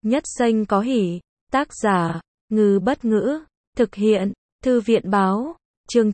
Nhất danh có hỷ. Tác giả, Ngư Bất Ngữ. Thực hiện, Thư viện Báo. Chương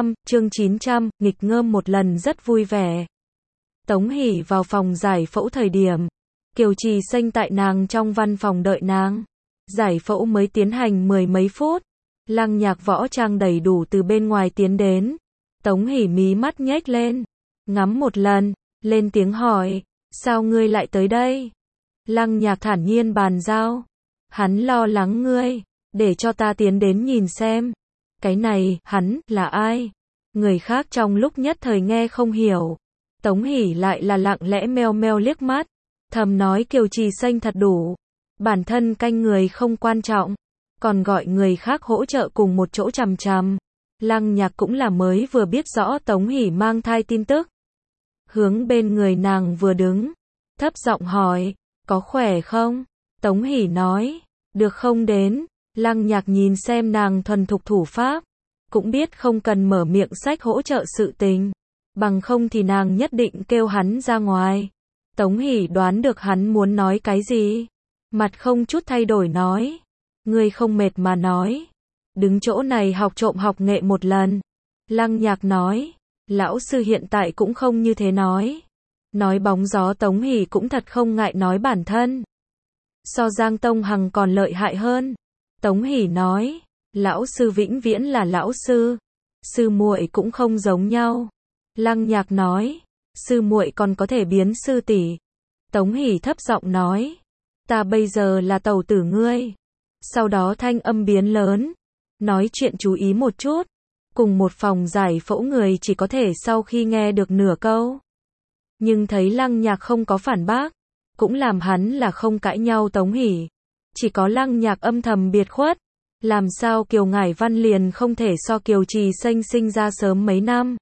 900, nghịch ngợm một lần rất vui vẻ. Tống Hỷ vào phòng giải phẫu thời điểm Kiều Trì Xanh tại nàng trong văn phòng đợi nàng. Giải phẫu mới tiến hành mười mấy phút. Lăng Nhạc võ trang đầy đủ từ bên ngoài tiến đến. Tống Hỷ mí mắt nhếch lên, ngắm một lần, lên tiếng hỏi, sao ngươi lại tới đây? Lăng Nhạc thản nhiên bàn giao, hắn lo lắng ngươi, để cho ta tiến đến nhìn xem. Cái này, hắn, là ai? Người khác trong lúc nhất thời nghe không hiểu. Tống Hỷ lại là lặng lẽ meo meo liếc mắt, thầm nói Kiều Trì Xanh thật đủ. Bản thân canh người không quan trọng, còn gọi người khác hỗ trợ cùng một chỗ chằm chằm. Lăng Nhạc cũng là mới vừa biết rõ Tống Hỷ mang thai tin tức. Hướng bên người nàng vừa đứng, thấp giọng hỏi, có khỏe không? Tống Hỷ nói, được không đến. Lăng Nhạc nhìn xem nàng thuần thục thủ pháp, cũng biết không cần mở miệng sách hỗ trợ sự tình, bằng không thì nàng nhất định kêu hắn ra ngoài. Tống Hỷ đoán được hắn muốn nói cái gì, mặt không chút thay đổi nói, ngươi không mệt mà nói, đứng chỗ này học trộm học nghệ một lần. Lăng Nhạc nói, lão sư hiện tại cũng không như thế nói. Nói bóng gió Tống Hỷ cũng thật không ngại nói bản thân. So Giang Tông Hằng còn lợi hại hơn. Tống Hỷ nói, lão sư vĩnh viễn là lão sư. Sư muội cũng không giống nhau. Lăng Nhạc nói, sư muội còn có thể biến sư tỷ. Tống Hỷ thấp giọng nói, ta bây giờ là tẩu tử ngươi. Sau đó thanh âm biến lớn, nói chuyện chú ý một chút. Cùng một phòng giải phẫu người chỉ có thể sau khi nghe được nửa câu. Nhưng thấy Lăng Nhạc không có phản bác, cũng làm hắn là không cãi nhau Tống Hỷ. Chỉ có Lăng Nhạc âm thầm biệt khuất. Làm sao Kiều Ngải Văn liền không thể so Kiều Trì Xanh sinh ra sớm mấy năm.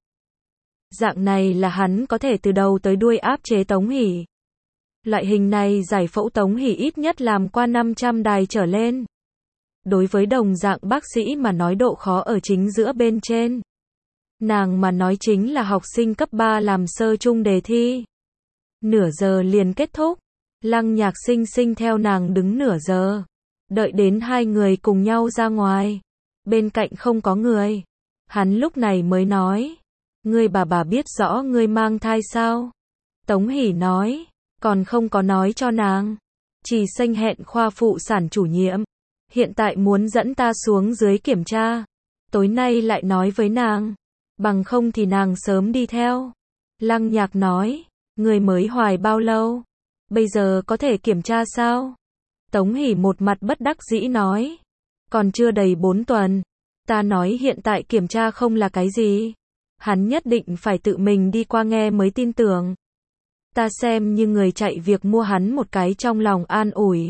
Dạng này là hắn có thể từ đầu tới đuôi áp chế Tống Hỷ. Loại hình này giải phẫu Tống Hỷ ít nhất làm qua 500 đài trở lên. Đối với đồng dạng bác sĩ mà nói độ khó ở chính giữa bên trên. Nàng mà nói chính là học sinh cấp 3 làm sơ chung đề thi. Nửa giờ liền kết thúc. Lăng Nhạc sinh theo nàng đứng nửa giờ. Đợi đến hai người cùng nhau ra ngoài. Bên cạnh không có người. Hắn lúc này mới nói. Ngươi bà biết rõ ngươi mang thai sao? Tống Hỷ nói. Còn không có nói cho nàng. Trì Xanh hẹn khoa phụ sản chủ nhiệm. Hiện tại muốn dẫn ta xuống dưới kiểm tra. Tối nay lại nói với nàng. Bằng không thì nàng sớm đi theo. Lăng Nhạc nói. Người mới hoài bao lâu? Bây giờ có thể kiểm tra sao? Tống Hỷ một mặt bất đắc dĩ nói. Còn chưa đầy 4 tuần. Ta nói hiện tại kiểm tra không là cái gì. Hắn nhất định phải tự mình đi qua nghe mới tin tưởng. Ta xem như người chạy việc mua hắn một cái trong lòng an ủi.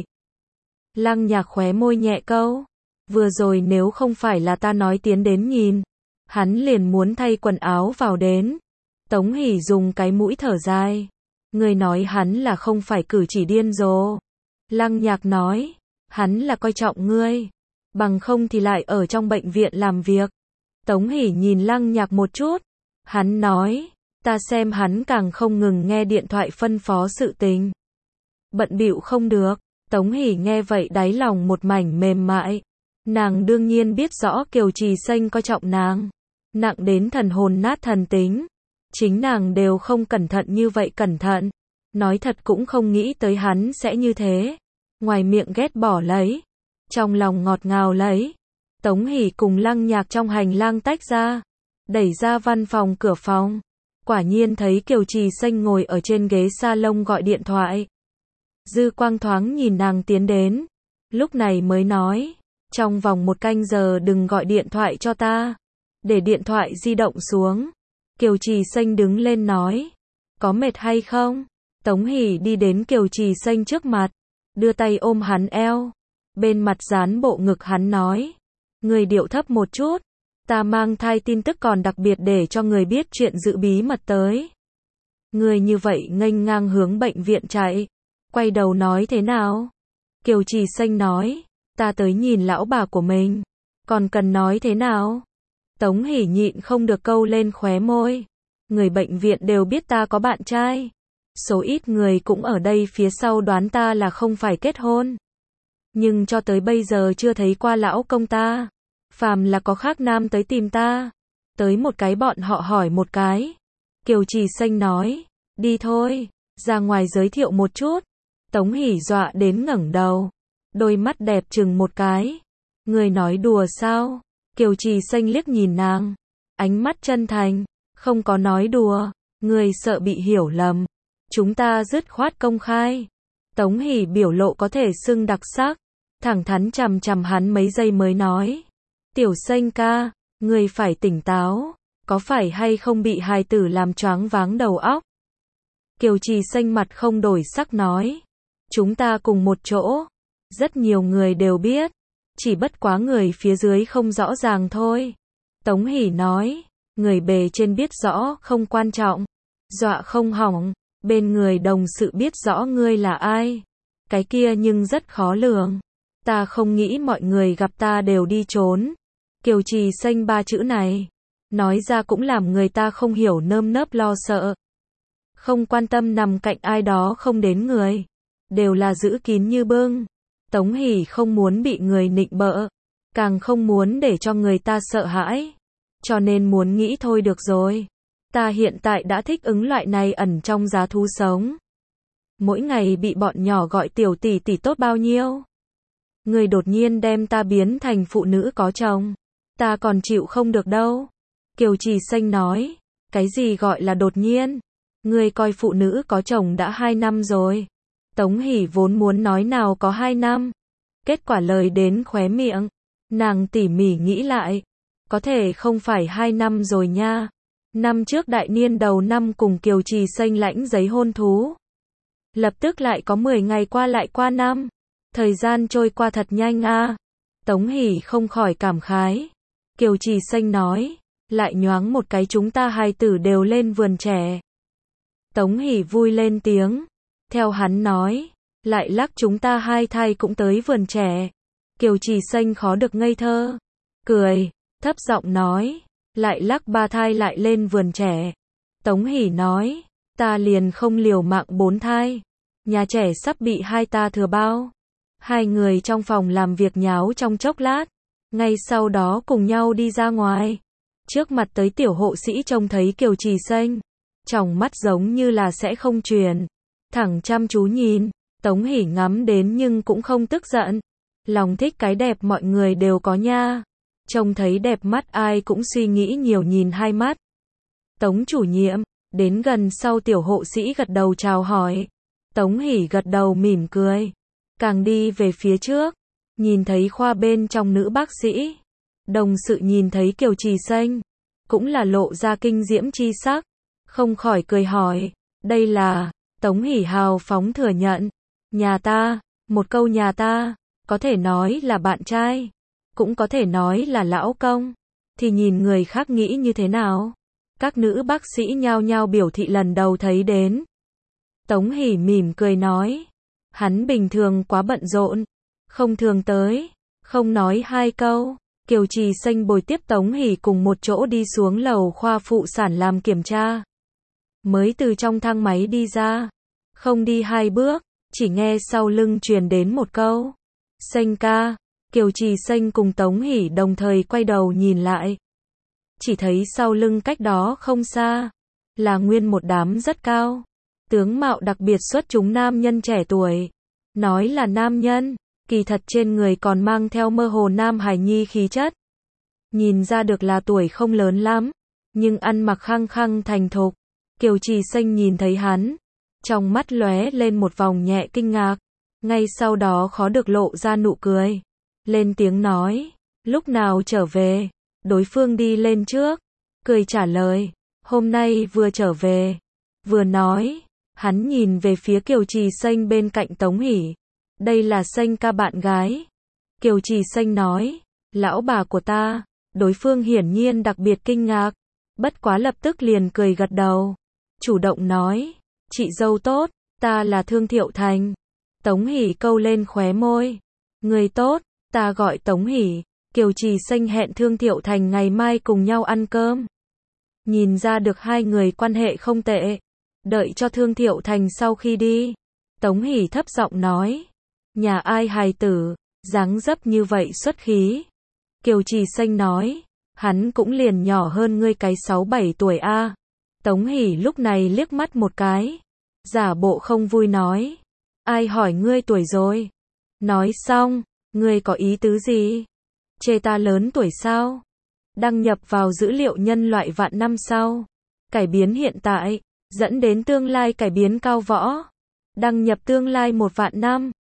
Lăng Nhạc khóe môi nhẹ câu. Vừa rồi nếu không phải là ta nói tiến đến nhìn, hắn liền muốn thay quần áo vào đến. Tống Hỷ dùng cái mũi thở dài. Người nói hắn là không phải cử chỉ điên rồ. Lăng Nhạc nói, hắn là coi trọng ngươi. Bằng không thì lại ở trong bệnh viện làm việc. Tống Hỷ nhìn Lăng Nhạc một chút. Hắn nói, ta xem hắn càng không ngừng nghe điện thoại phân phó sự tình. Bận bịu không được. Tống Hỷ nghe vậy đáy lòng một mảnh mềm mại. Nàng đương nhiên biết rõ Kiều Trì Xanh coi trọng nàng. Nặng đến thần hồn nát thần tính. Chính nàng đều không cẩn thận như vậy cẩn thận. Nói thật cũng không nghĩ tới hắn sẽ như thế. Ngoài miệng ghét bỏ lấy. Trong lòng ngọt ngào lấy. Tống Hỷ cùng Lăng Nhạc trong hành lang tách ra. Đẩy ra văn phòng cửa phòng. Quả nhiên thấy Kiều Trì Xanh ngồi ở trên ghế salon gọi điện thoại. Dư quang thoáng nhìn nàng tiến đến. Lúc này mới nói. Trong vòng 1 canh giờ đừng gọi điện thoại cho ta. Để điện thoại di động xuống. Kiều Trì Xanh đứng lên nói. Có mệt hay không? Tống Hỷ đi đến Kiều Trì Xanh trước mặt. Đưa tay ôm hắn eo. Bên mặt dán bộ ngực hắn nói. Người điệu thấp một chút. Ta mang thai tin tức còn đặc biệt để cho người biết chuyện giữ bí mật tới. Người như vậy nghênh ngang hướng bệnh viện chạy. Quay đầu nói thế nào? Kiều Trì Xanh nói. Ta tới nhìn lão bà của mình. Còn cần nói thế nào? Tống Hỷ nhịn không được câu lên khóe môi. Người bệnh viện đều biết ta có bạn trai. Số ít người cũng ở đây phía sau đoán ta là không phải kết hôn. nhưng cho tới bây giờ chưa thấy qua lão công ta. Phàm là có khác nam tới tìm ta, tới một cái bọn họ hỏi một cái. Kiều Trì Xanh nói, đi thôi, ra ngoài giới thiệu một chút. Tống Hỷ dọa đến ngẩng đầu, đôi mắt đẹp trừng một cái. Người nói đùa sao? Kiều Trì Xanh liếc nhìn nàng, ánh mắt chân thành, không có nói đùa, người sợ bị hiểu lầm. Chúng ta dứt khoát công khai. Tống Hỷ biểu lộ có thể xưng đặc sắc, thẳng thắn chằm chằm hắn mấy giây mới nói. Tiểu Xanh ca, người phải tỉnh táo, có phải hay không bị hài tử làm choáng váng đầu óc? Kiều Trì Xanh mặt không đổi sắc nói. Chúng ta cùng một chỗ, rất nhiều người đều biết, chỉ bất quá người phía dưới không rõ ràng thôi. Tống Hỷ nói, người bề trên biết rõ không quan trọng, dọa không hỏng, bên người đồng sự biết rõ ngươi là ai. Cái kia nhưng rất khó lường. Ta không nghĩ mọi người gặp ta đều đi trốn. Kiều Trì Xanh ba chữ này, nói ra cũng làm người ta không hiểu nơm nớp lo sợ. Không quan tâm nằm cạnh ai đó không đến người, đều là giữ kín như bưng. Tống Hỷ không muốn bị người nịnh bợ, càng không muốn để cho người ta sợ hãi, cho nên muốn nghĩ thôi được rồi. Ta hiện tại đã thích ứng loại này ẩn trong giá thú sống. Mỗi ngày bị bọn nhỏ gọi tiểu tỷ tỷ tốt bao nhiêu. Người đột nhiên đem ta biến thành phụ nữ có chồng, ta còn chịu không được đâu. Kiều Trì Xanh nói, cái gì gọi là đột nhiên? Người coi phụ nữ có chồng đã 2 năm rồi. Tống Hỷ vốn muốn nói nào có 2 năm. Kết quả lời đến khóe miệng. Nàng tỉ mỉ nghĩ lại. Có thể không phải 2 năm rồi nha. Năm trước đại niên đầu năm cùng Kiều Trì Xanh lãnh giấy hôn thú. Lập tức lại có 10 ngày qua lại qua năm. Thời gian trôi qua thật nhanh a. Tống Hỷ không khỏi cảm khái. Kiều Trì Xanh nói, lại nhoáng một cái chúng ta hài tử đều lên vườn trẻ. Tống Hỷ vui lên tiếng. Theo hắn nói, lại lắc chúng ta 2 thai cũng tới vườn trẻ. Kiều Trì Xanh khó được ngây thơ. Cười, thấp giọng nói, lại lắc 3 thai lại lên vườn trẻ. Tống Hỷ nói, ta liền không liều mạng 4 thai. Nhà trẻ sắp bị 2 ta thừa bao. Hai người trong phòng làm việc nháo trong chốc lát. Ngay sau đó cùng nhau đi ra ngoài. Trước mặt tới tiểu hộ sĩ trông thấy Kiều Trì Xanh, tròng mắt giống như là sẽ không truyền, thẳng chăm chú nhìn. Tống Hỷ ngắm đến nhưng cũng không tức giận. Lòng thích cái đẹp mọi người đều có nha. Trông thấy đẹp mắt ai cũng suy nghĩ nhiều nhìn hai mắt. Tống chủ nhiệm, đến gần sau tiểu hộ sĩ gật đầu chào hỏi. Tống Hỷ gật đầu mỉm cười. Càng đi về phía trước, nhìn thấy khoa bên trong nữ bác sĩ. Đồng sự nhìn thấy Kiều Trì Xanh, cũng là lộ ra kinh diễm chi sắc. Không khỏi cười hỏi, đây là... Tống Hỷ hào phóng thừa nhận. Nhà ta, một câu nhà ta, có thể nói là bạn trai, cũng có thể nói là lão công, thì nhìn người khác nghĩ như thế nào. Các nữ bác sĩ nhao nhao biểu thị lần đầu thấy đến. Tống Hỷ mỉm cười nói, hắn bình thường quá bận rộn, không thường tới, không nói 2 câu. Kiều Trì Xanh bồi tiếp Tống Hỷ cùng một chỗ đi xuống lầu khoa phụ sản làm kiểm tra. Mới từ trong thang máy đi ra, không đi 2 bước, chỉ nghe sau lưng truyền đến một câu, Xanh ca. Kiều Trì Xanh cùng Tống Hỷ đồng thời quay đầu nhìn lại. Chỉ thấy sau lưng cách đó không xa, là nguyên một đám rất cao, tướng mạo đặc biệt xuất chúng nam nhân trẻ tuổi. Nói là nam nhân, kỳ thật trên người còn mang theo mơ hồ nam hài nhi khí chất. Nhìn ra được là tuổi không lớn lắm, nhưng ăn mặc khăng khăng thành thục. Kiều Trì Xanh nhìn thấy hắn, trong mắt lóe lên một vòng nhẹ kinh ngạc, ngay sau đó khó được lộ ra nụ cười. Lên tiếng nói, lúc nào trở về? Đối phương đi lên trước, cười trả lời, hôm nay vừa trở về. Vừa nói, hắn nhìn về phía Kiều Trì Xanh bên cạnh Tống Hỷ. Đây là Xanh ca bạn gái. Kiều Trì Xanh nói, lão bà của ta. Đối phương hiển nhiên đặc biệt kinh ngạc, bất quá lập tức liền cười gật đầu, chủ động nói, chị dâu tốt, ta là Thương Thiệu Thành. Tống Hỷ câu lên khóe môi, người tốt, ta gọi Tống Hỷ. Kiều Trì Xanh hẹn Thương Thiệu Thành ngày mai cùng nhau ăn cơm. Nhìn ra được hai người quan hệ không tệ. Đợi cho Thương Thiệu Thành sau khi đi, Tống Hỷ thấp giọng nói, nhà ai hài tử, Dáng dấp như vậy xuất khí. Kiều Trì Xanh nói, hắn cũng liền nhỏ hơn ngươi cái 6-7 tuổi a. Tống Hỷ lúc này liếc mắt một cái, giả bộ không vui nói, ai hỏi ngươi tuổi rồi? Nói xong, ngươi có ý tứ gì? Chê ta lớn tuổi sao? Đăng nhập vào dữ liệu nhân loại vạn năm sau. Cải biến hiện tại, dẫn đến tương lai cải biến cao võ. Đăng nhập tương lai 1 vạn năm.